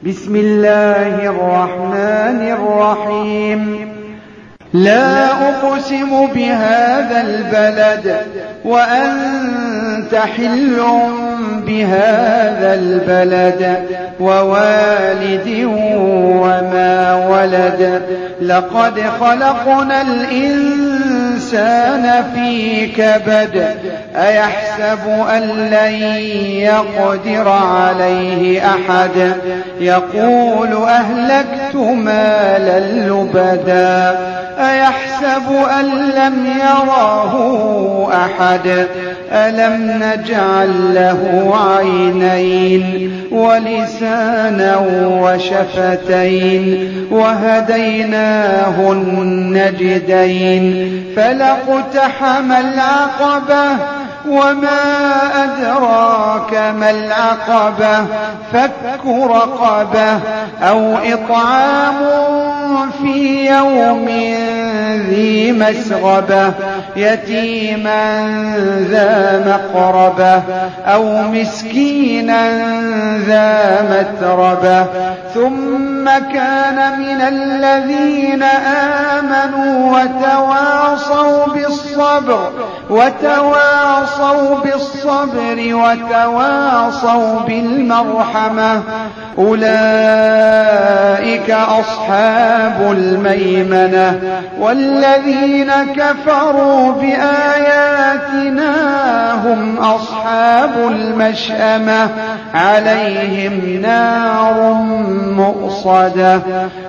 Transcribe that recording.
بسم الله الرحمن الرحيم. لا أقسم بهذا البلد وأنت حل بهذا البلد ووالد وما ولد. لقد خلقنا الإنسان في كبد. أيحسب أن لن يقدر عليه أحد. يقول أهلكت مالا لبدا. أيحسب أن لم يره أحد. ألم نجعل له عينين ولسانا وشفتين وهديناه النجدين. فلاقتحم العقبة وما أدراك ما العقبة. فك رقبة أو إطعام في يوم ذي مسغبة يتيما ذا مقربة أو مسكينا ذا متربة. ثم كان من الذين آمنوا وتواصوا بالصبر وتواصوا بالمرحمة. أولئك أصحاب الميمنة. والذين كفروا بآياتنا هم أصحاب المشأمة. عليهم نار مؤصدة.